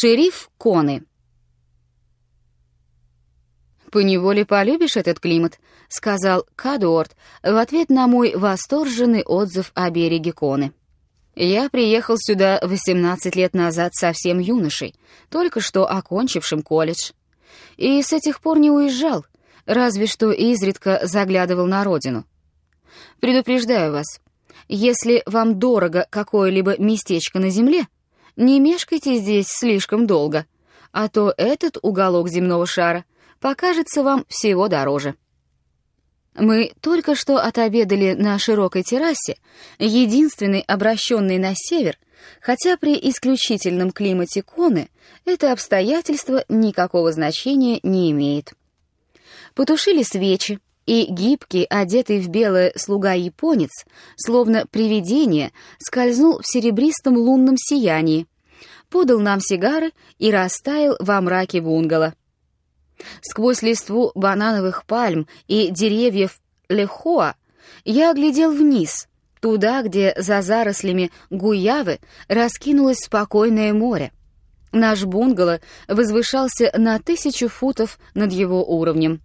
Шериф Коны. «Поневоле полюбишь этот климат», — сказал Кадуорт в ответ на мой восторженный отзыв о береге Коны. «Я приехал сюда 18 лет назад совсем юношей, только что окончившим колледж. И с тех пор не уезжал, разве что изредка заглядывал на родину. Предупреждаю вас, если вам дорого какое-либо местечко на земле, не мешкайте здесь слишком долго, а то этот уголок земного шара покажется вам всего дороже». Мы только что отобедали на широкой террасе, единственной обращенной на север, хотя при исключительном климате Коны это обстоятельство никакого значения не имеет. Потушили свечи, и гибкий, одетый в белое слуга-японец, словно привидение, скользнул в серебристом лунном сиянии, подал нам сигары и растаял во мраке бунгало. Сквозь листву банановых пальм и деревьев лехоа я оглядел вниз, туда, где за зарослями гуявы раскинулось спокойное море. Наш бунгало возвышался на 1000 футов над его уровнем.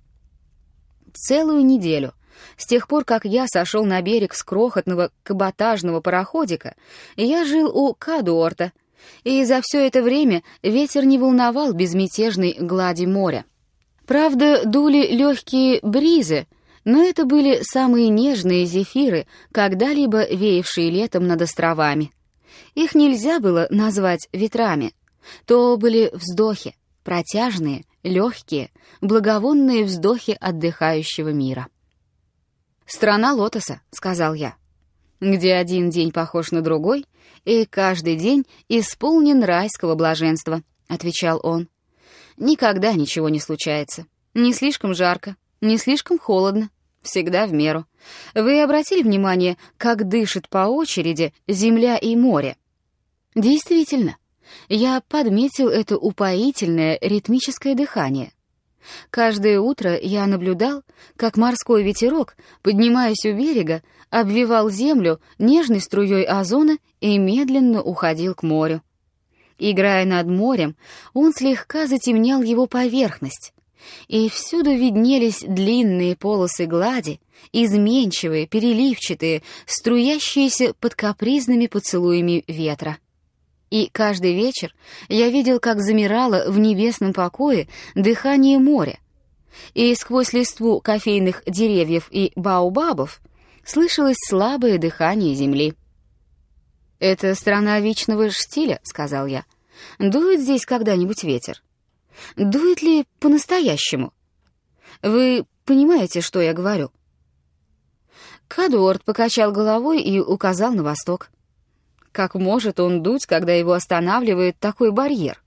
Целую неделю, с тех пор, как я сошел на берег с крохотного каботажного пароходика, я жил у Кадуорта, и за все это время ветер не волновал безмятежной глади моря. Правда, дули легкие бризы, но это были самые нежные зефиры, когда-либо веявшие летом над островами. Их нельзя было назвать ветрами. То были вздохи, протяжные, легкие, благовонные вздохи отдыхающего мира. «Страна лотоса», — сказал я, — «где один день похож на другой, и каждый день исполнен райского блаженства», — отвечал он. «Никогда ничего не случается. Не слишком жарко, не слишком холодно, всегда в меру. Вы обратили внимание, как дышит по очереди земля и море?» Действительно, я подметил это упоительное ритмическое дыхание. Каждое утро я наблюдал, как морской ветерок, поднимаясь у берега, обвивал землю нежной струей озона и медленно уходил к морю. Играя над морем, он слегка затемнял его поверхность, и всюду виднелись длинные полосы глади, изменчивые, переливчатые, струящиеся под капризными поцелуями ветра. И каждый вечер я видел, как замирало в небесном покое дыхание моря, и сквозь листву кофейных деревьев и баобабов слышалось слабое дыхание земли. «Это страна вечного штиля», — сказал я. «Дует здесь когда-нибудь ветер? Дует ли по-настоящему? Вы понимаете, что я говорю?» Кадуорт покачал головой и указал на восток. Как может он дуть, когда его останавливает такой барьер?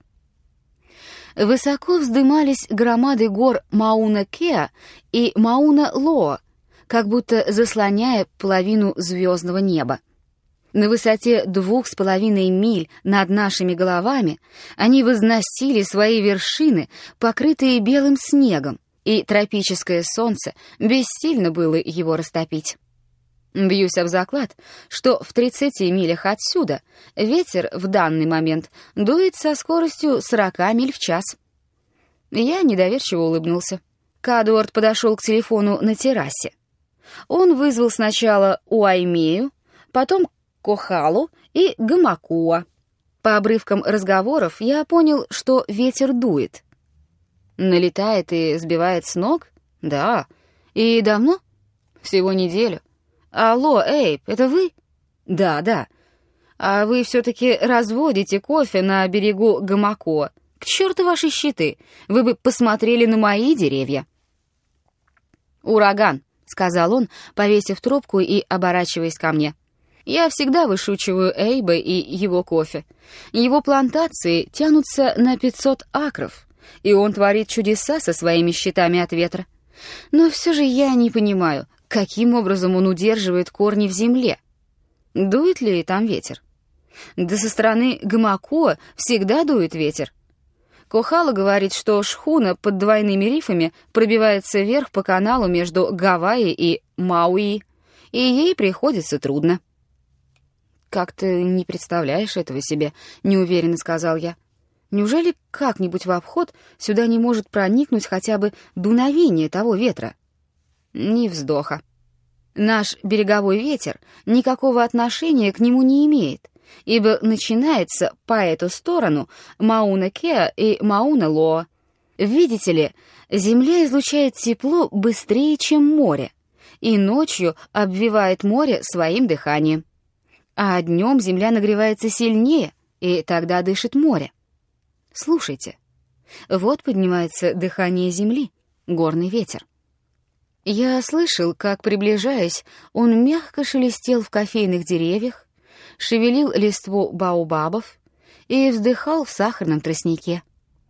Высоко вздымались громады гор Мауна-Кеа и Мауна-Лоа, как будто заслоняя половину звездного неба. На высоте 2,5 миль над нашими головами они возносили свои вершины, покрытые белым снегом, и тропическое солнце бессильно было его растопить. Бьюсь об заклад, что в 30 милях отсюда ветер в данный момент дует со скоростью 40 миль в час. Я недоверчиво улыбнулся. Кадуорт подошел к телефону на террасе. Он вызвал сначала Уаймею, потом Кохалу и Гамакуа. По обрывкам разговоров я понял, что ветер дует. Налетает и сбивает с ног? Да. И давно? Всего неделю. Алло, Эйб, это вы? Да. А вы все-таки разводите кофе на берегу Гамакуа. К черту ваши щиты, вы бы посмотрели на мои деревья. «Ураган», — сказал он, повесив трубку и оборачиваясь ко мне. «Я всегда вышучиваю Эйба и его кофе. Его плантации тянутся на 500 акров, и он творит чудеса со своими щитами от ветра. Но все же я не понимаю, каким образом он удерживает корни в земле. Дует ли там ветер? Да со стороны Гамакуа всегда дует ветер. Кохала говорит, что шхуна под двойными рифами пробивается вверх по каналу между Гавайи и Мауи, и ей приходится трудно». «Как ты не представляешь этого себе?» — неуверенно сказал я. Неужели как-нибудь в обход сюда не может проникнуть хотя бы дуновение того ветра? Ни вздоха. Наш береговой ветер никакого отношения к нему не имеет, ибо начинается по эту сторону Мауна-Кеа и Мауна-Лоа. Видите ли, Земля излучает тепло быстрее, чем море, и ночью обвивает море своим дыханием. А днем Земля нагревается сильнее, и тогда дышит море. Слушайте, вот поднимается дыхание Земли, горный ветер. Я слышал, как, приближаясь, он мягко шелестел в кофейных деревьях, шевелил листву баобабов и вздыхал в сахарном тростнике.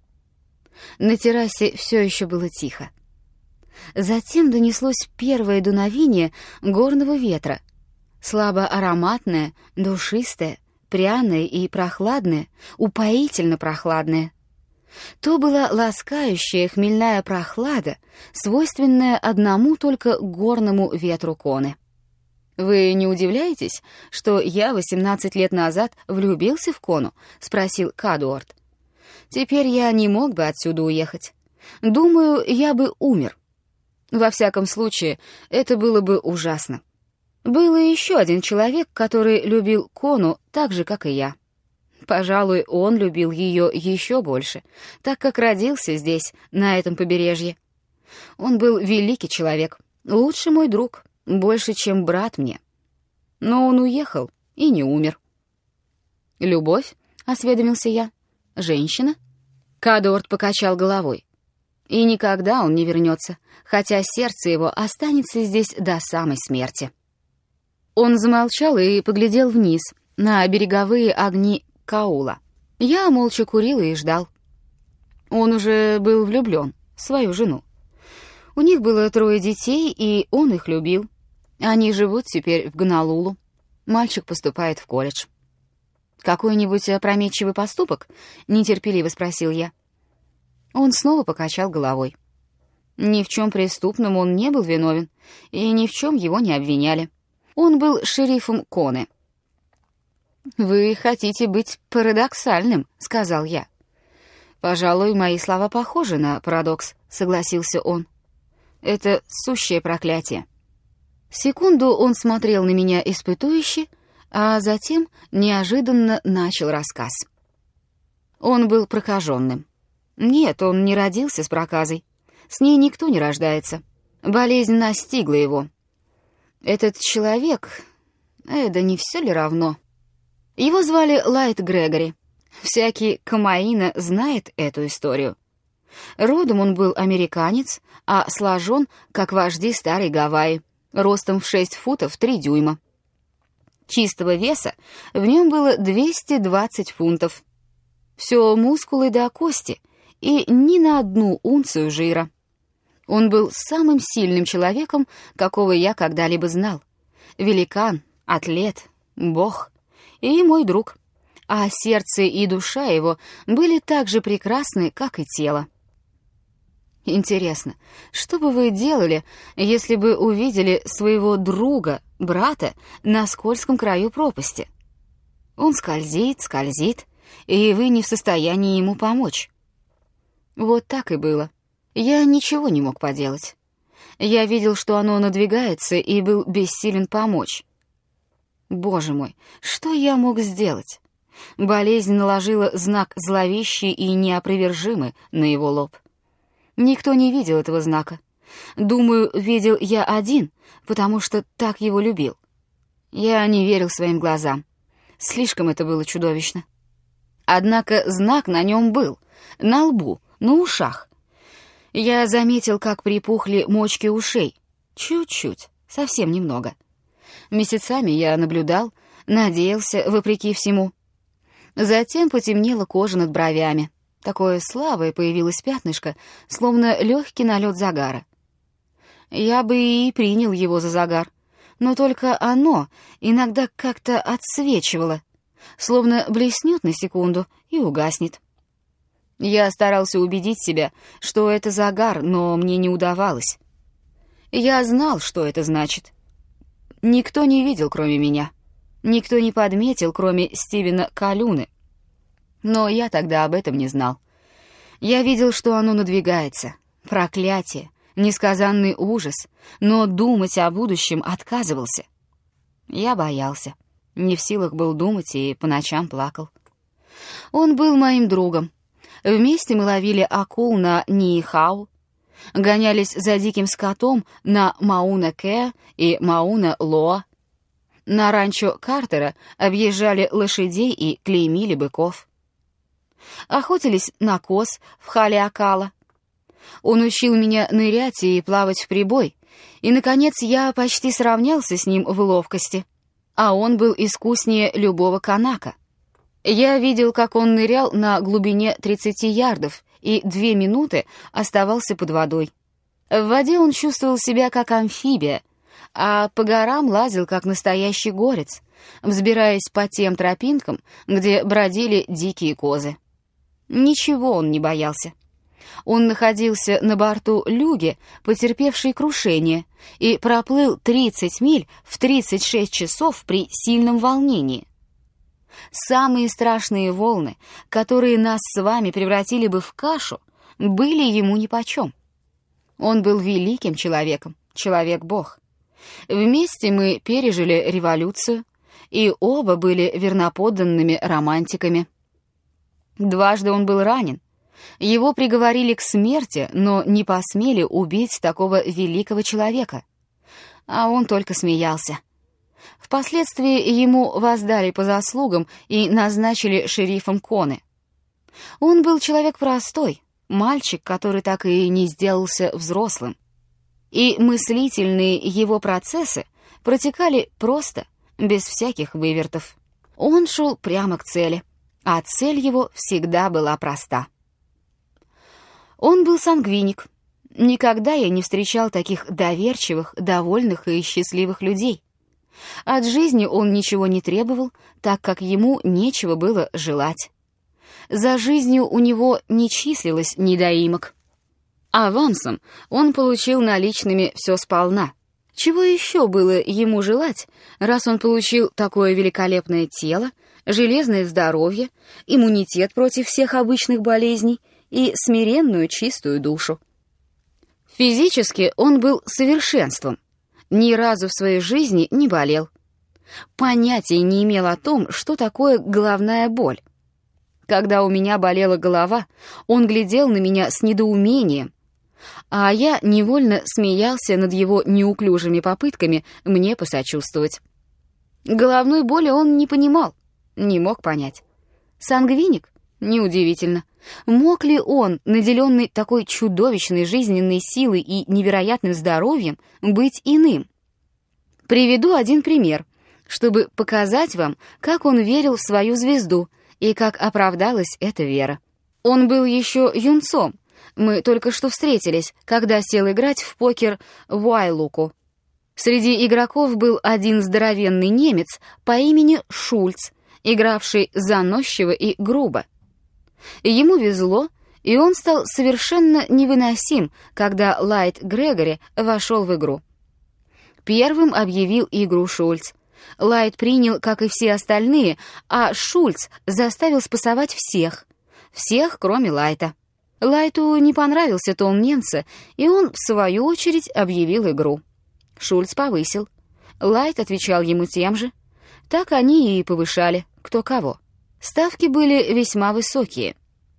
На террасе все еще было тихо. Затем донеслось первое дуновение горного ветра, слабо ароматное, душистое, пряное и прохладное, упоительно прохладное. То была ласкающая хмельная прохлада, свойственная одному только горному ветру Коны. «Вы не удивляетесь, что я 18 лет назад влюбился в Кону?» — спросил Кадуорт. «Теперь я не мог бы отсюда уехать. Думаю, я бы умер. Во всяком случае, это было бы ужасно. Был и еще один человек, который любил Кону так же, как и я. Пожалуй, он любил ее еще больше, так как родился здесь, на этом побережье. Он был великий человек, лучший мой друг, больше, чем брат мне. Но он уехал и не умер». «Любовь?» — осведомился я. «Женщина?» Кадуорт покачал головой. «И никогда он не вернется, хотя сердце его останется здесь до самой смерти». Он замолчал и поглядел вниз, на береговые огни Каула. Я молча курил и ждал. Он уже был влюблен в свою жену. У них было 3 детей, и он их любил. Они живут теперь в Гонолулу. Мальчик поступает в колледж. «Какой-нибудь опрометчивый поступок?» — нетерпеливо спросил я. Он снова покачал головой. Ни в чем преступном он не был виновен, и ни в чем его не обвиняли. Он был шерифом Коны. «Вы хотите быть парадоксальным», — сказал я. «Пожалуй, мои слова похожи на парадокс», — согласился он. «Это сущее проклятие». Секунду он смотрел на меня испытующе, а затем неожиданно начал рассказ. Он был прокаженным. Нет, он не родился с проказой. С ней никто не рождается. Болезнь настигла его. Этот человек... да не все ли равно? Его звали Лайт Грегори. Всякий Камаина знает эту историю. Родом он был американец, а сложен, как вожди старой Гавайи, ростом в 6 футов 3 дюйма. Чистого веса в нем было 220 фунтов. Все мускулы до кости и ни на одну унцию жира. Он был самым сильным человеком, какого я когда-либо знал. Великан, атлет, бог и мой друг. А сердце и душа его были так же прекрасны, как и тело. Интересно, что бы вы делали, если бы увидели своего друга, брата, на скользком краю пропасти? Он скользит, скользит, и вы не в состоянии ему помочь. Вот так и было. Я ничего не мог поделать. Я видел, что оно надвигается, и был бессилен помочь. Боже мой, что я мог сделать? Болезнь наложила знак зловещий и неопровержимый на его лоб. Никто не видел этого знака. Думаю, видел я один, потому что так его любил. Я не верил своим глазам. Слишком это было чудовищно. Однако знак на нем был, на лбу, на ушах. Я заметил, как припухли мочки ушей. Чуть-чуть, совсем немного. Месяцами я наблюдал, надеялся, вопреки всему. Затем потемнела кожа над бровями. Такое слабое появилось пятнышко, словно легкий налет загара. Я бы и принял его за загар, но только оно иногда как-то отсвечивало, словно блеснет на секунду и угаснет. Я старался убедить себя, что это загар, но мне не удавалось. Я знал, что это значит. Никто не видел, кроме меня. Никто не подметил, кроме Стивена Калюны. Но я тогда об этом не знал. Я видел, что оно надвигается. Проклятие, несказанный ужас, но думать о будущем отказывался. Я боялся, не в силах был думать и по ночам плакал. Он был моим другом. Вместе мы ловили акул на Нихау, гонялись за диким скотом на Мауна-Кеа и Мауна-Лоа. На ранчо Картера объезжали лошадей и клеймили быков. Охотились на коз в Халиакала. Он учил меня нырять и плавать в прибой, и, наконец, я почти сравнялся с ним в ловкости, а он был искуснее любого канака. Я видел, как он нырял на глубине 30 ярдов и 2 минуты оставался под водой. В воде он чувствовал себя как амфибия, а по горам лазил как настоящий горец, взбираясь по тем тропинкам, где бродили дикие козы. Ничего он не боялся. Он находился на борту люги, потерпевшей крушение, и проплыл 30 миль в 36 часов при сильном волнении. Самые страшные волны, которые нас с вами превратили бы в кашу, были ему нипочем. Он был великим человеком, человек-бог. Вместе мы пережили революцию, и оба были верноподданными романтиками. Дважды он был ранен. Его приговорили к смерти, но не посмели убить такого великого человека. А он только смеялся. Впоследствии ему воздали по заслугам и назначили шерифом Коны. Он был человек простой, мальчик, который так и не сделался взрослым. И мыслительные его процессы протекали просто, без всяких вывертов. Он шел прямо к цели, а цель его всегда была проста. Он был сангвиник. Никогда я не встречал таких доверчивых, довольных и счастливых людей. От жизни он ничего не требовал, так как ему нечего было желать. За жизнью у него не числилось недоимок. Авансом он получил наличными все сполна. Чего еще было ему желать, раз он получил такое великолепное тело, железное здоровье, иммунитет против всех обычных болезней и смиренную чистую душу? Физически он был совершенством. Ни разу в своей жизни не болел. Понятия не имел о том, что такое головная боль. Когда у меня болела голова, он глядел на меня с недоумением, а я невольно смеялся над его неуклюжими попытками мне посочувствовать. Головной боли он не понимал, не мог понять. Сангвиник? Неудивительно. Мог ли он, наделенный такой чудовищной жизненной силой и невероятным здоровьем, быть иным? Приведу один пример, чтобы показать вам, как он верил в свою звезду и как оправдалась эта вера. Он был еще юнцом. Мы только что встретились, когда сел играть в покер в Уайлуку. Среди игроков был один здоровенный немец по имени Шульц, игравший заносчиво и грубо. Ему везло, и он стал совершенно невыносим, когда Лайт Грегори вошел в игру. Первым объявил игру Шульц. Лайт принял, как и все остальные, а Шульц заставил спасовать всех, кроме Лайта. Лайту не понравился тон немца, и он, в свою очередь, объявил игру. Шульц повысил. Лайт отвечал ему тем же. Так они и повышали, кто кого. Ставки были весьма высокие.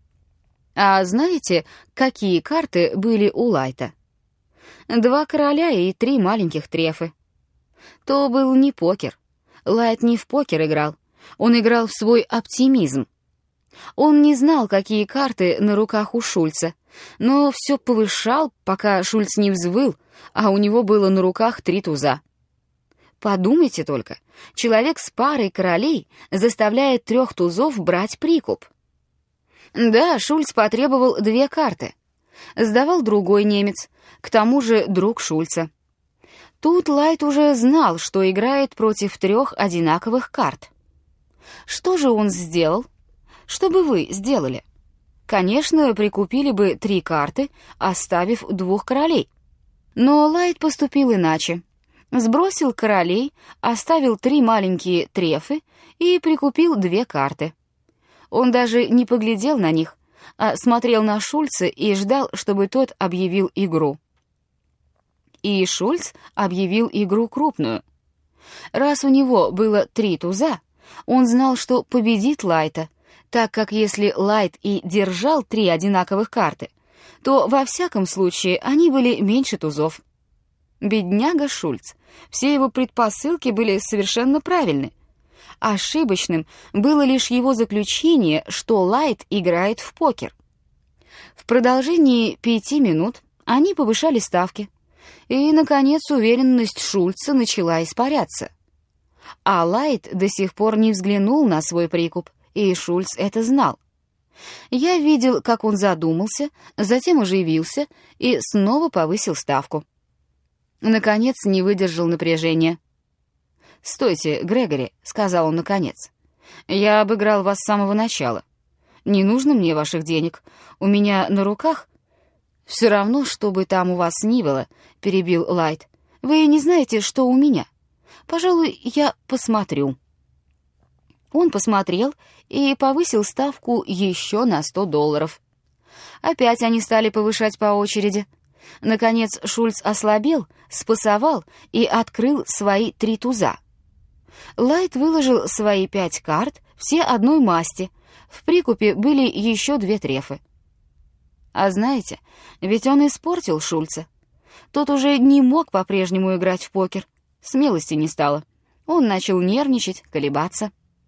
А знаете, какие карты были у Лайта? 2 короля и 3 маленьких трефы. То был не покер. Лайт не в покер играл. Он играл в свой оптимизм. Он не знал, какие карты на руках у Шульца, но все повышал, пока Шульц не взвыл, а у него было на руках 3 туза. Подумайте только, человек с парой королей заставляет 3 тузов брать прикуп. Да, Шульц потребовал 2 карты. Сдавал другой немец, к тому же друг Шульца. Тут Лайт уже знал, что играет против 3 одинаковых карт. Что же он сделал? Что бы вы сделали? Конечно, прикупили бы 3 карты, оставив 2 королей. Но Лайт поступил иначе. Сбросил королей, оставил 3 маленькие трефы и прикупил 2 карты. Он даже не поглядел на них, а смотрел на Шульца и ждал, чтобы тот объявил игру. И Шульц объявил игру крупную. Раз у него было 3 туза, он знал, что победит Лайта, так как если Лайт и держал 3 одинаковых карты, то во всяком случае они были меньше тузов. Бедняга Шульц, все его предпосылки были совершенно правильны. Ошибочным было лишь его заключение, что Лайт играет в покер. В продолжении 5 минут они повышали ставки, и, наконец, уверенность Шульца начала испаряться. А Лайт до сих пор не взглянул на свой прикуп, и Шульц это знал. Я видел, как он задумался, затем оживился и снова повысил ставку. Наконец, не выдержал напряжения. «Стойте, Грегори», — сказал он наконец. «Я обыграл вас с самого начала. Не нужно мне ваших денег. У меня на руках...» «Все равно, что бы там у вас ни было», — перебил Лайт. «Вы не знаете, что у меня. Пожалуй, я посмотрю». Он посмотрел и повысил ставку еще на $100. Опять они стали повышать по очереди. Наконец Шульц ослабел, спасовал и открыл свои 3 туза. Лайт выложил свои 5 карт, все одной масти. В прикупе были еще 2 трефы. А знаете, ведь он испортил Шульца. Тот уже не мог по-прежнему играть в покер. Смелости не стало. Он начал нервничать, колебаться.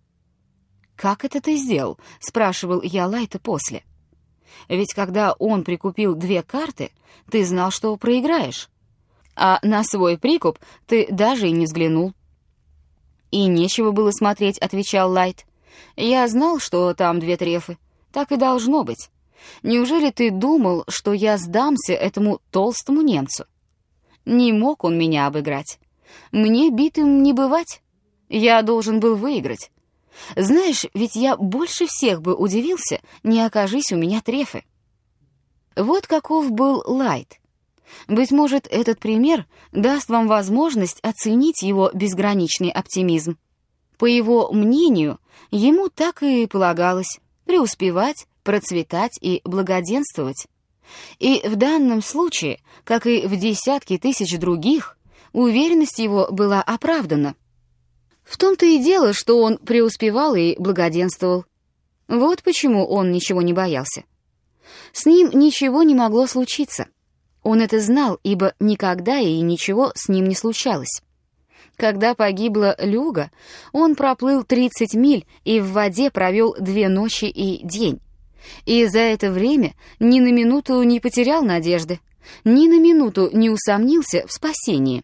«Как это ты сделал?» — спрашивал я Лайта после. «Ведь когда он прикупил 2 карты, ты знал, что проиграешь. А на свой прикуп ты даже и не взглянул». «И нечего было смотреть», — отвечал Лайт. «Я знал, что там 2 трефы. Так и должно быть. Неужели ты думал, что я сдамся этому толстому немцу? Не мог он меня обыграть. Мне битым не бывать. Я должен был выиграть. Знаешь, ведь я больше всех бы удивился, не окажись у меня трефы». Вот каков был Лайт. Быть может, этот пример даст вам возможность оценить его безграничный оптимизм. По его мнению, ему так и полагалось преуспевать, процветать и благоденствовать. И в данном случае, как и в десятки тысяч других, уверенность его была оправдана. В том-то и дело, что он преуспевал и благоденствовал. Вот почему он ничего не боялся. С ним ничего не могло случиться. Он это знал, ибо никогда и ничего с ним не случалось. Когда погибла Люга, он проплыл 30 миль и в воде провел 2 ночи и день. И за это время ни на минуту не потерял надежды, ни на минуту не усомнился в спасении.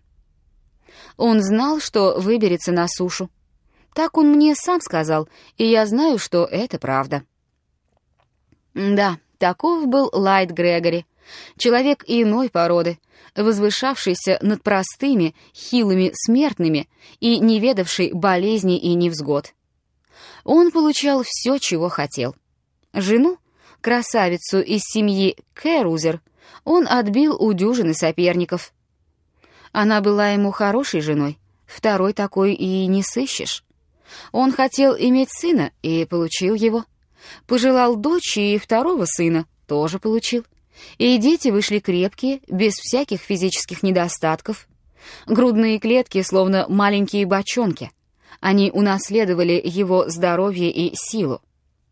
Он знал, что выберется на сушу. Так он мне сам сказал, и я знаю, что это правда. Да, таков был Лайт Грегори, человек иной породы, возвышавшийся над простыми, хилыми смертными и не ведавший болезней и невзгод. Он получал все, чего хотел. Жену, красавицу из семьи Кэрузер, он отбил у дюжины соперников. Она была ему хорошей женой, второй такой и не сыщешь. Он хотел иметь сына и получил его. Пожелал дочь и 2-го сына, тоже получил. И дети вышли крепкие, без всяких физических недостатков. Грудные клетки, словно маленькие бочонки. Они унаследовали его здоровье и силу.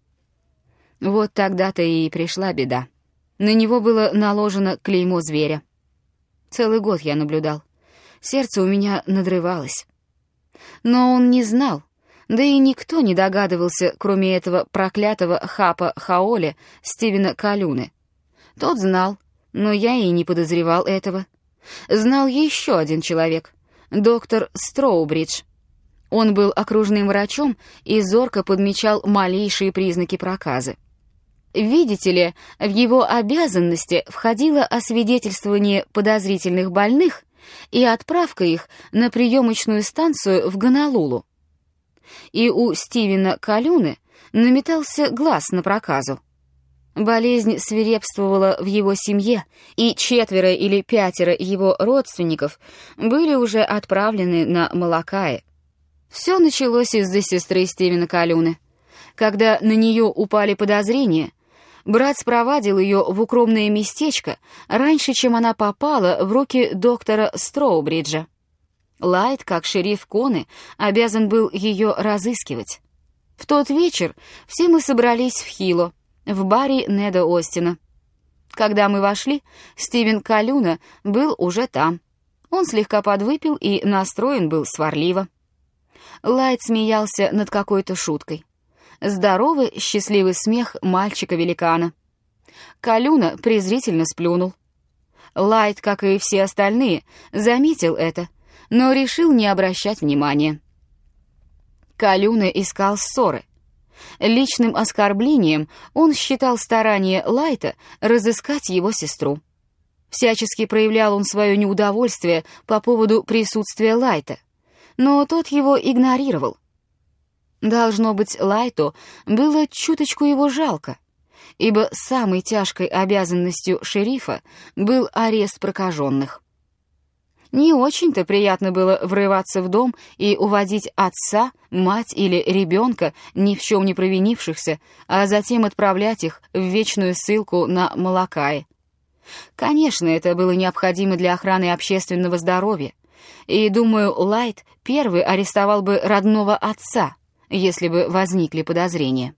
Вот тогда-то и пришла беда. На него было наложено клеймо зверя. Целый год я наблюдал. Сердце у меня надрывалось. Но он не знал, да и никто не догадывался, кроме этого проклятого Хапа Хаоли Стивена Калюны. Тот знал, но я и не подозревал этого. Знал еще один человек, доктор Строубридж. Он был окружным врачом и зорко подмечал малейшие признаки проказы. Видите ли, в его обязанности входило освидетельствование подозрительных больных и отправка их на приемочную станцию в Гонолулу. И у Стивена Калюны наметался глаз на проказу. Болезнь свирепствовала в его семье, и 4 или 5 его родственников были уже отправлены на Малакаи. Все началось из-за сестры Стивена Калюны. Когда на нее упали подозрения, брат спровадил ее в укромное местечко раньше, чем она попала в руки доктора Строубриджа. Лайт, как шериф Коны, обязан был ее разыскивать. В тот вечер все мы собрались в Хило, в баре Неда Остина. Когда мы вошли, Стивен Калюна был уже там. Он слегка подвыпил и настроен был сварливо. Лайт смеялся над какой-то шуткой. Здоровый, счастливый смех мальчика-великана. Калюна презрительно сплюнул. Лайт, как и все остальные, заметил это, но решил не обращать внимания. Калюна искал ссоры. Личным оскорблением он считал старание Лайта разыскать его сестру. Всячески проявлял он свое неудовольствие по поводу присутствия Лайта, но тот его игнорировал. Должно быть, Лайту было чуточку его жалко, ибо самой тяжкой обязанностью шерифа был арест прокаженных. Не очень-то приятно было врываться в дом и уводить отца, мать или ребенка, ни в чем не провинившихся, а затем отправлять их в вечную ссылку на Малакае. Конечно, это было необходимо для охраны общественного здоровья, и, думаю, Лайт первый арестовал бы родного отца, если бы возникли подозрения.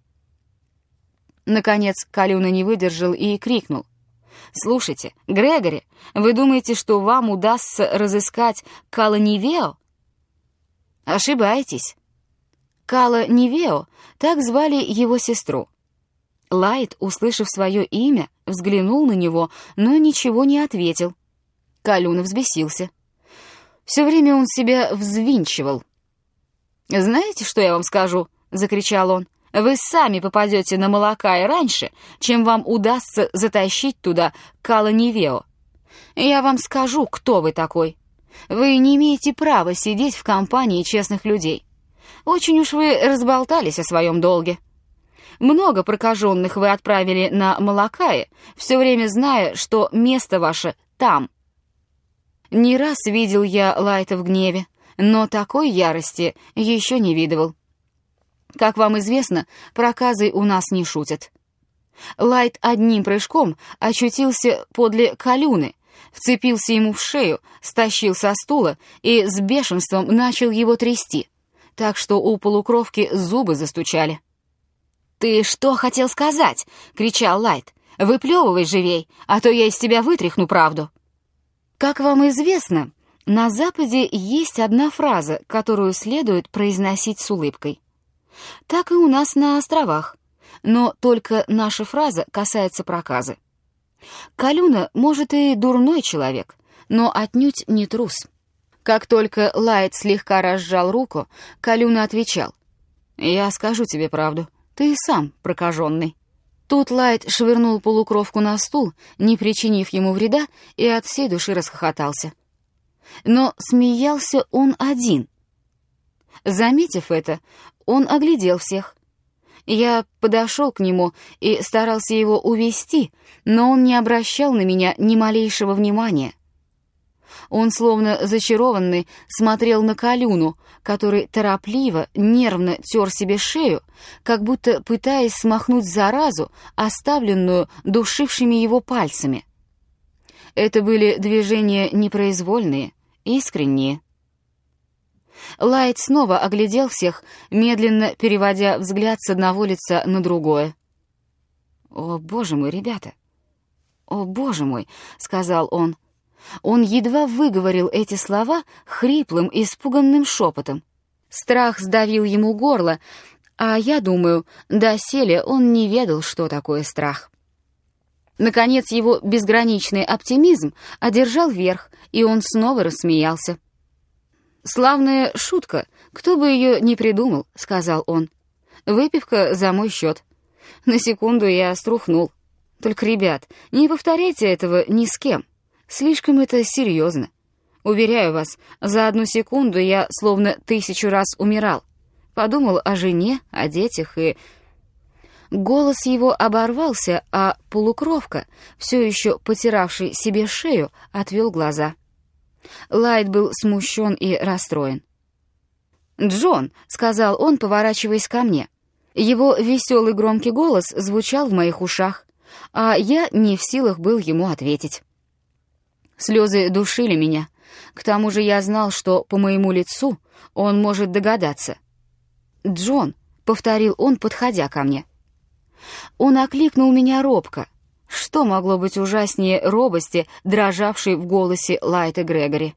Наконец Калюна не выдержал и крикнул: «Слушайте, Грегори, вы думаете, что вам удастся разыскать Кала Нивео?» «Ошибаетесь. Кала Нивео, так звали его сестру». Лайт, услышав свое имя, взглянул на него, но ничего не ответил. Калюна взбесился. Все время он себя взвинчивал. «Знаете, что я вам скажу?» — закричал он. «Вы сами попадете на Малакай раньше, чем вам удастся затащить туда Кала Нивео. Я вам скажу, кто вы такой. Вы не имеете права сидеть в компании честных людей. Очень уж вы разболтались о своем долге. Много прокаженных вы отправили на Малакае, все время зная, что место ваше там». Не раз видел я Лайта в гневе, но такой ярости еще не видывал. Как вам известно, проказы у нас не шутят. Лайт одним прыжком очутился подле Калюны, вцепился ему в шею, стащил со стула и с бешенством начал его трясти, так что у полукровки зубы застучали. «Ты что хотел сказать?» — кричал Лайт. «Выплевывай живей, а то я из тебя вытряхну правду». Как вам известно, на Западе есть одна фраза, которую следует произносить с улыбкой. Так и у нас на островах, но только наша фраза касается проказы. Калюна, может, и дурной человек, но отнюдь не трус. Как только Лайт слегка разжал руку, Калюна отвечал: «Я скажу тебе правду, ты сам прокаженный». Тут Лайт швырнул полукровку на стул, не причинив ему вреда, и от всей души расхохотался. Но смеялся он один. Заметив это, он оглядел всех. Я подошел к нему и старался его увести, но он не обращал на меня ни малейшего внимания. Он, словно зачарованный, смотрел на Калюну, который торопливо, нервно тер себе шею, как будто пытаясь смахнуть заразу, оставленную душившими его пальцами. Это были движения непроизвольные, искренние. Лайт снова оглядел всех, медленно переводя взгляд с одного лица на другое. «О, боже мой, ребята! О, боже мой!» — сказал он. Он едва выговорил эти слова хриплым, испуганным шепотом. Страх сдавил ему горло, а я думаю, доселе он не ведал, что такое страх. Наконец его безграничный оптимизм одержал верх, и он снова рассмеялся. «Славная шутка, кто бы ее не придумал», — сказал он. «Выпивка за мой счет». На секунду я струхнул. «Только, ребят, не повторяйте этого ни с кем. Слишком это серьезно. Уверяю вас, за одну секунду я словно 1000 раз умирал. Подумал о жене, о детях и...» Голос его оборвался, а полукровка, все еще потиравший себе шею, отвел глаза. Лайт был смущен и расстроен. «Джон», — сказал он, поворачиваясь ко мне, Его веселый громкий голос звучал в моих ушах, а я не в силах был ему ответить. Слезы душили меня. К тому же я знал, что по моему лицу он может догадаться. «Джон», — повторил он, подходя ко мне. Он окликнул меня робко. Что могло быть ужаснее робости, дрожавшей в голосе Лайта Грегори?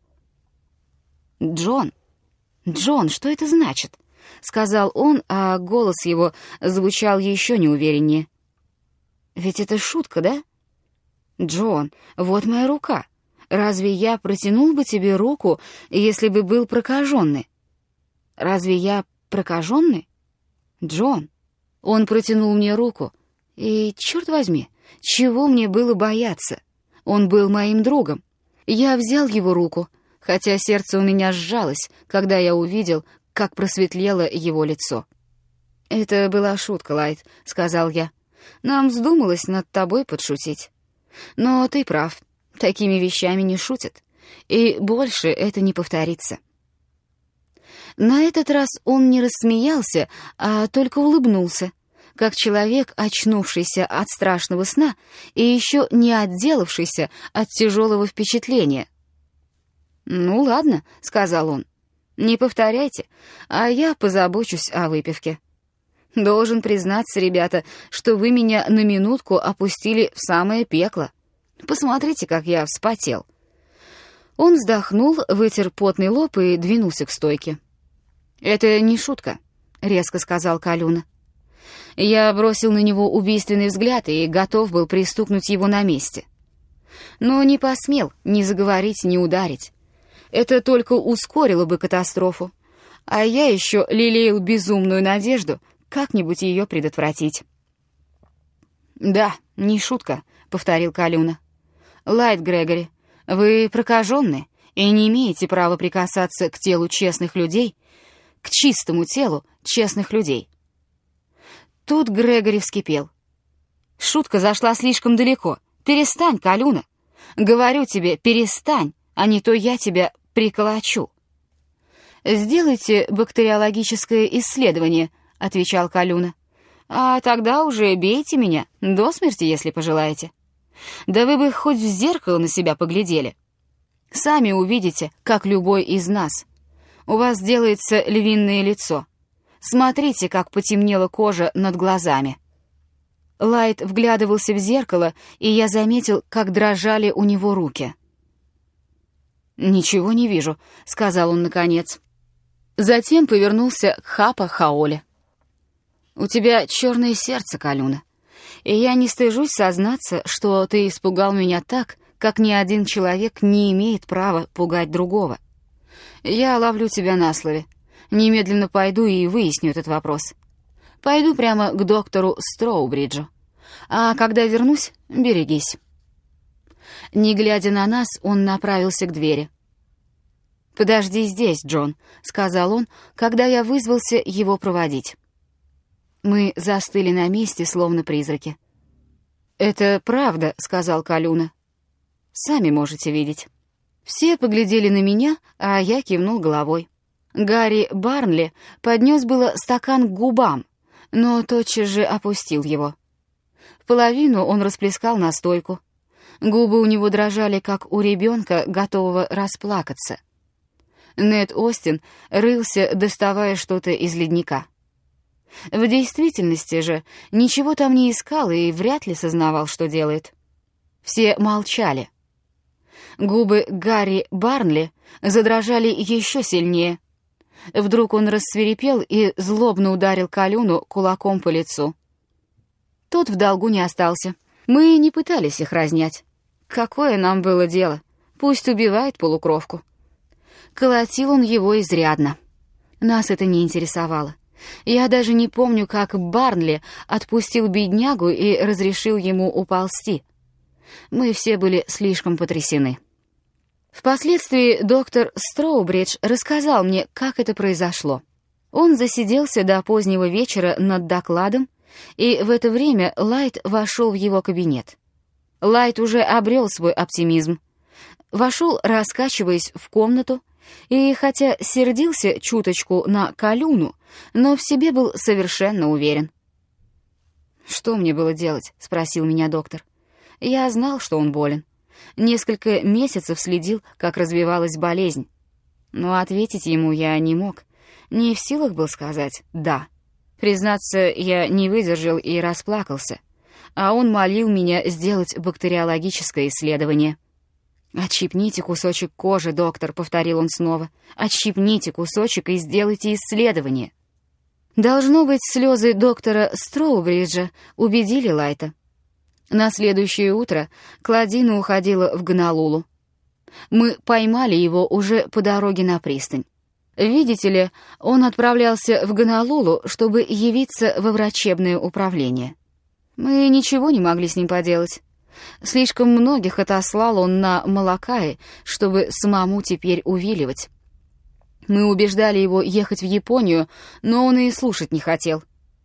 «Джон! Джон, что это значит?» — сказал он, а голос его звучал еще неувереннее. «Ведь это шутка, да? Джон, вот моя рука. Разве я протянул бы тебе руку, если бы был прокаженный? Разве я прокаженный? Джон!» Он протянул мне руку, и, черт возьми, чего мне было бояться? Он был моим другом. Я взял его руку, хотя сердце у меня сжалось, когда я увидел, как просветлело его лицо. «Это была шутка, Лайт», — сказал я. «Нам вздумалось над тобой подшутить. Но ты прав, такими вещами не шутят, и больше это не повторится». На этот раз он не рассмеялся, а только улыбнулся, как человек, очнувшийся от страшного сна и еще не отделавшийся от тяжелого впечатления. «Ну ладно», — сказал он, — «не повторяйте, а я позабочусь о выпивке. Должен признаться, ребята, что вы меня на минутку опустили в самое пекло. Посмотрите, как я вспотел». Он вздохнул, вытер потный лоб и двинулся к стойке. «Это не шутка», — резко сказал Калюна. Я бросил на него убийственный взгляд и готов был пристукнуть его на месте. Но не посмел ни заговорить, ни ударить. Это только ускорило бы катастрофу, а я еще лелеял безумную надежду как-нибудь ее предотвратить. «Да, не шутка», — повторил Калюна. «Лайт Грегори, вы прокаженны и не имеете права прикасаться к телу честных людей, к чистому телу честных людей». Тут Грегори вскипел. «Шутка зашла слишком далеко. Перестань, Калюна. Говорю тебе, перестань, а не то я тебя приколочу». «Сделайте бактериологическое исследование», — отвечал Калюна. «А тогда уже бейте меня до смерти, если пожелаете. Да вы бы хоть в зеркало на себя поглядели. Сами увидите, как любой из нас. У вас делается львиное лицо. Смотрите, как потемнела кожа над глазами». Лайт вглядывался в зеркало, и я заметил, как дрожали у него руки. «Ничего не вижу», — сказал он наконец. Затем повернулся к Хапа Хаоле. «У тебя черное сердце, Калюна, и я не стыжусь сознаться, что ты испугал меня так, как ни один человек не имеет права пугать другого. Я ловлю тебя на слове. Немедленно пойду и выясню этот вопрос. Пойду прямо к доктору Строубриджу. А когда вернусь, берегись». Не глядя на нас, он направился к двери. «Подожди здесь, Джон», — сказал он, когда я вызвался его проводить. Мы застыли на месте, словно призраки. «Это правда», — сказал Калюна. «Сами можете видеть». Все поглядели на меня, а я кивнул головой. Гарри Барнли поднес было стакан к губам, но тотчас же опустил его. Половину он расплескал на стойку. Губы у него дрожали, как у ребенка, готового расплакаться. Нед Остин рылся, доставая что-то из ледника. В действительности же ничего там не искал и вряд ли сознавал, что делает. Все молчали. Губы Гарри Барнли задрожали еще сильнее. Вдруг он рассвирепел и злобно ударил Калюну кулаком по лицу. Тот в долгу не остался. Мы не пытались их разнять. Какое нам было дело? Пусть убивает полукровку. Колотил он его изрядно. Нас это не интересовало. Я даже не помню, как Барнли отпустил беднягу и разрешил ему уползти. Мы все были слишком потрясены. Впоследствии доктор Строубридж рассказал мне, как это произошло. Он засиделся до позднего вечера над докладом, и в это время Лайт вошел в его кабинет. Лайт уже обрел свой оптимизм. Вошел, раскачиваясь в комнату, И хотя сердился чуточку на Калюну, но в себе был совершенно уверен. «Что мне было делать?» — спросил меня доктор. Я знал, что он болен. Несколько месяцев следил, как развивалась болезнь. Но ответить ему я не мог. Не в силах был сказать «да». Признаться, я не выдержал и расплакался. А он молил меня сделать бактериологическое исследование. «Отщипните кусочек кожи, доктор», — повторил он снова. «Отщипните кусочек и сделайте исследование». Должно быть, слезы доктора Строубриджа убедили Лайта. На следующее утро Клодина уходила в Гонолулу. Мы поймали его уже по дороге на пристань. Видите ли, он отправлялся в Гонолулу, чтобы явиться во врачебное управление. Мы ничего не могли с ним поделать. Слишком многих отослал он на Малакаи, чтобы самому теперь увиливать. Мы убеждали его ехать в Японию, но он и слушать не хотел.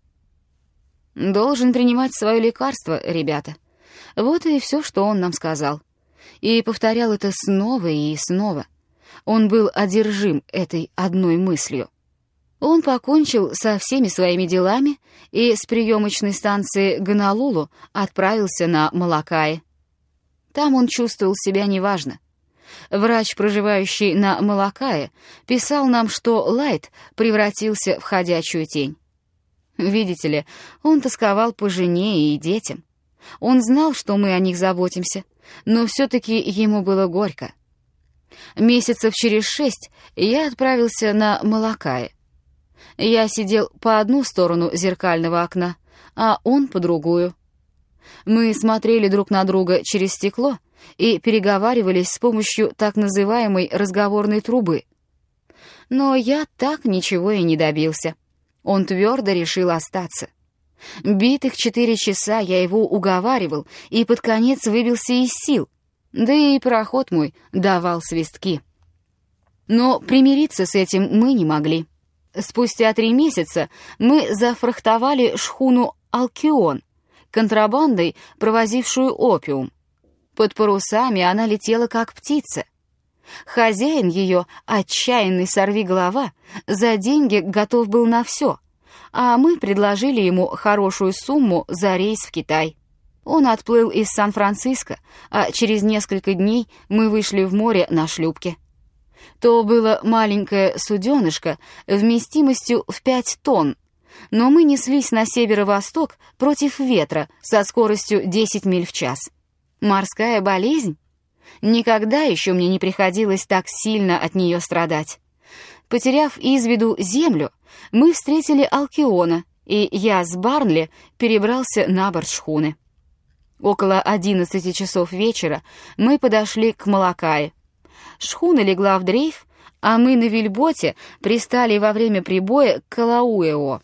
«Должен принимать свое лекарство, ребята». Вот и все, что он нам сказал. И повторял это снова и снова. Он был одержим этой одной мыслью. Он покончил со всеми своими делами и с приемочной станции Гонолулу отправился на Малакаи. Там он чувствовал себя неважно. Врач, проживающий на Малакае, писал нам, что Лайт превратился в ходячую тень. Видите ли, он тосковал по жене и детям. Он знал, что мы о них заботимся, но все-таки ему было горько. Месяцев через 6 я отправился на Малакае. Я сидел по одну сторону зеркального окна, а он по другую. Мы смотрели друг на друга через стекло и переговаривались с помощью так называемой разговорной трубы. Но я так ничего и не добился. Он твердо решил остаться. Битых 4 часа я его уговаривал и под конец выбился из сил, да и пароход мой давал свистки. Но примириться с этим мы не могли. Спустя 3 месяца мы зафрахтовали шхуну «Алкион», контрабандой провозившую опиум. Под парусами она летела как птица. Хозяин ее, отчаянный сорвиголова, за деньги готов был на все, а мы предложили ему хорошую сумму за рейс в Китай. Он отплыл из Сан-Франциско, а через несколько дней мы вышли в море на шлюпке. То было маленькое суденышко вместимостью в 5 тонн, но мы неслись на северо-восток против ветра со скоростью 10 миль в час. Морская болезнь? Никогда еще мне не приходилось так сильно от нее страдать. Потеряв из виду землю, мы встретили Алкиона, и я с Барнли перебрался на борт шхуны. Около 11 часов вечера мы подошли к Малакае. Шхуна легла в дрейф, а мы на вельботе пристали во время прибоя к Калауэо.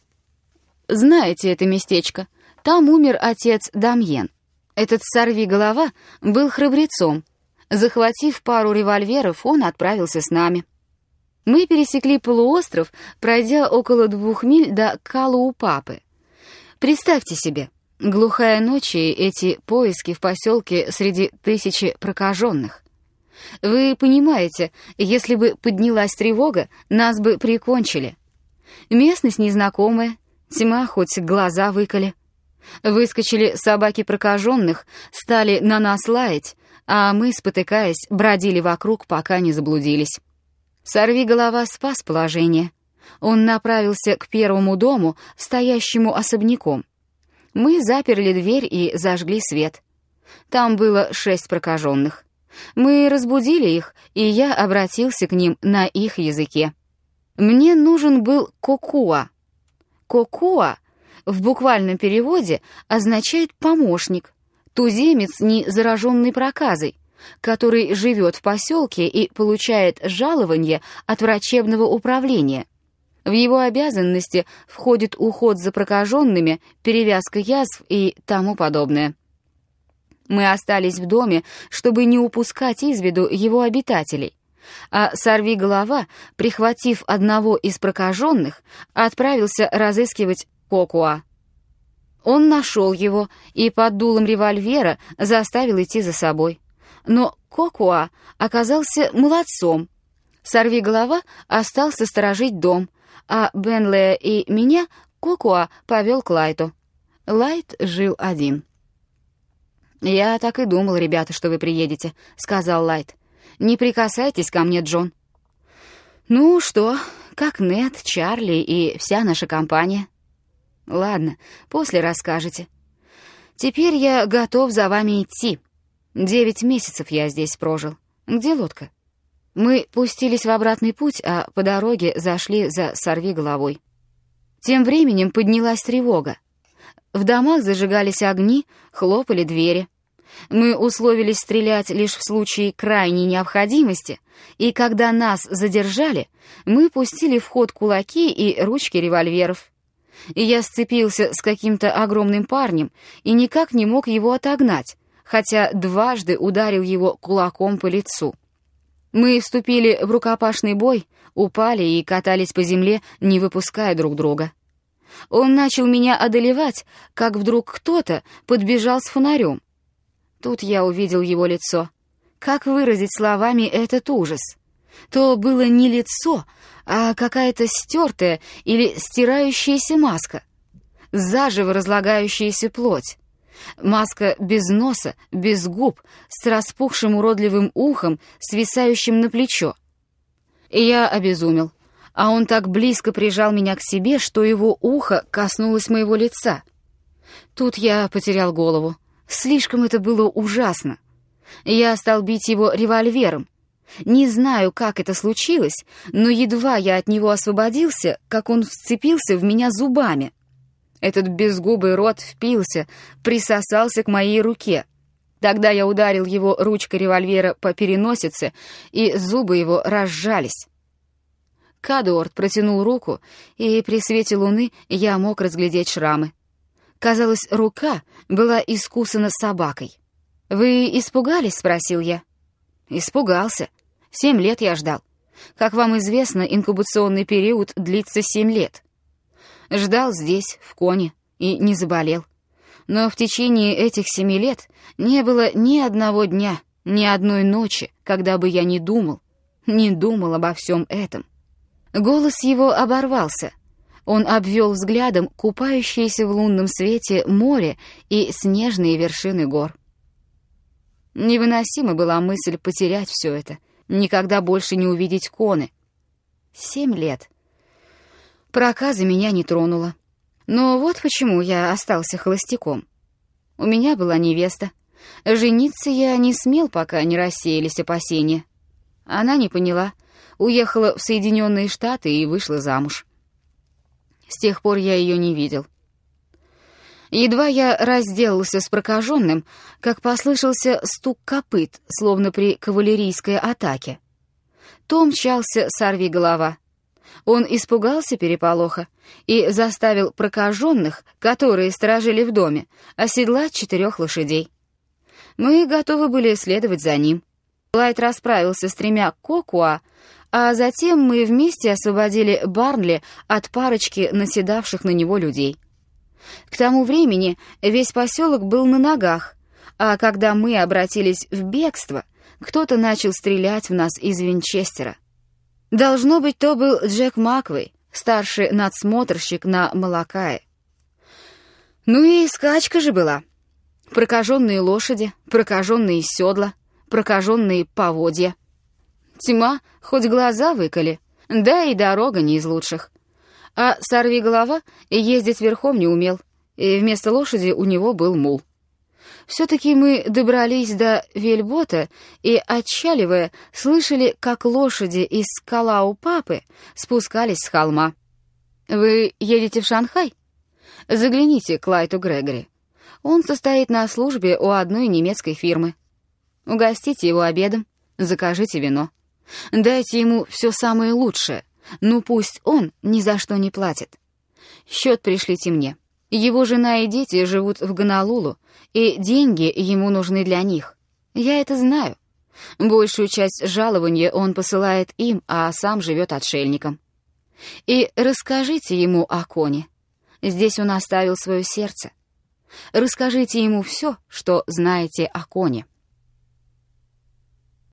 Знаете это местечко? Там умер отец Дамьен. Этот сорвиголова был храбрецом. Захватив пару револьверов, он отправился с нами. Мы пересекли полуостров, пройдя около 2 миль до Калуупапы. Представьте себе, глухая ночь и эти поиски в поселке среди 1000 прокаженных. Вы понимаете, если бы поднялась тревога, нас бы прикончили. Местность незнакомая, тьма хоть глаза выколи. Выскочили собаки прокаженных, стали на нас лаять, а мы, спотыкаясь, бродили вокруг, пока не заблудились. Сорвиголова спас положение. Он направился к первому дому, стоящему особняком. Мы заперли дверь и зажгли свет. Там было 6 прокаженных. Мы разбудили их, и я обратился к ним на их языке. Мне нужен был Кокуа. Кокуа в буквальном переводе означает «помощник», туземец, не зараженный проказой, который живет в поселке и получает жалование от врачебного управления. В его обязанности входит уход за прокаженными, перевязка язв и тому подобное. Мы остались в доме, чтобы не упускать из виду его обитателей, а сорвиголова, прихватив одного из прокаженных, отправился разыскивать Кокуа. Он нашел его и под дулом револьвера заставил идти за собой. Но Кокуа оказался молодцом. Сорвиголова остался сторожить дом, а Бенлея и меня Кокуа повел к Лайту. Лайт жил один. «Я так и думал, ребята, что вы приедете», — сказал Лайт. «Не прикасайтесь ко мне, Джон». «Ну что, как Нед, Чарли и вся наша компания?» «Ладно, после расскажете. Теперь я готов за вами идти. 9 месяцев я здесь прожил. Где лодка?» Мы пустились в обратный путь, а по дороге зашли за Сорвиголовой. Тем временем поднялась тревога. В домах зажигались огни, хлопали двери. Мы условились стрелять лишь в случае крайней необходимости, и когда нас задержали, мы пустили в ход кулаки и ручки револьверов. И я сцепился с каким-то огромным парнем и никак не мог его отогнать, хотя дважды ударил его кулаком по лицу. Мы вступили в рукопашный бой, упали и катались по земле, не выпуская друг друга. Он начал меня одолевать, как вдруг кто-то подбежал с фонарем. Тут я увидел его лицо. Как выразить словами этот ужас? То было не лицо, а какая-то стертая или стирающаяся маска. Заживо разлагающаяся плоть. Маска без носа, без губ, с распухшим уродливым ухом, свисающим на плечо. И я обезумел, а он так близко прижал меня к себе, что его ухо коснулось моего лица. Тут я потерял голову. Слишком это было ужасно. Я стал бить его револьвером. Не знаю, как это случилось, но едва я от него освободился, как он вцепился в меня зубами. Этот безгубый рот впился, присосался к моей руке. Тогда я ударил его ручкой револьвера по переносице, и зубы его разжались. Кадуорт протянул руку, и при свете луны я мог разглядеть шрамы. Казалось, рука была искусана собакой. «Вы испугались?» — спросил я. «Испугался. 7 лет я ждал. Как вам известно, инкубационный период длится 7 лет. Ждал здесь, в Коне, и не заболел. Но в течение этих 7 лет не было ни одного дня, ни одной ночи, когда бы я не думал обо всем этом». Голос его оборвался. Он обвел взглядом купающееся в лунном свете море и снежные вершины гор. Невыносима была мысль потерять все это, никогда больше не увидеть Коны. 7 лет. Проказа меня не тронула. Но вот почему я остался холостяком. У меня была невеста. Жениться я не смел, пока не рассеялись опасения. Она не поняла, уехала в Соединенные Штаты и вышла замуж. С тех пор я ее не видел. Едва я разделался с прокаженным, как послышался стук копыт, словно при кавалерийской атаке. То мчался Сорвиголова. Он испугался переполоха и заставил прокаженных, которые сторожили в доме, оседлать 4 лошадей. Мы готовы были следовать за ним. Лайт расправился с 3 кокуа, а затем мы вместе освободили Барнли от парочки наседавших на него людей. К тому времени весь поселок был на ногах, а когда мы обратились в бегство, кто-то начал стрелять в нас из винчестера. Должно быть, то был Джек Маквей, старший надсмотрщик на Малакае. Ну и скачка же была. Прокаженные лошади, прокаженные седла, прокаженные поводья. Тьма, хоть глаза выколи, да и дорога не из лучших. А Сорвиголова ездить верхом не умел, и вместо лошади у него был мул. Все-таки мы добрались до Вельбота и, отчаливая, слышали, как лошади из Калау-Папы спускались с холма. «Вы едете в Шанхай? Загляните к Лайту Грегори. Он состоит на службе у одной немецкой фирмы. Угостите его обедом, закажите вино. Дайте ему все самое лучшее, ну пусть он ни за что не платит. Счет пришлите мне. Его жена и дети живут в Гонолулу, и деньги ему нужны для них. Я это знаю. Большую часть жалования он посылает им, а сам живет отшельником. И расскажите ему о Коне. Здесь он оставил свое сердце. Расскажите ему все, что знаете о Коне».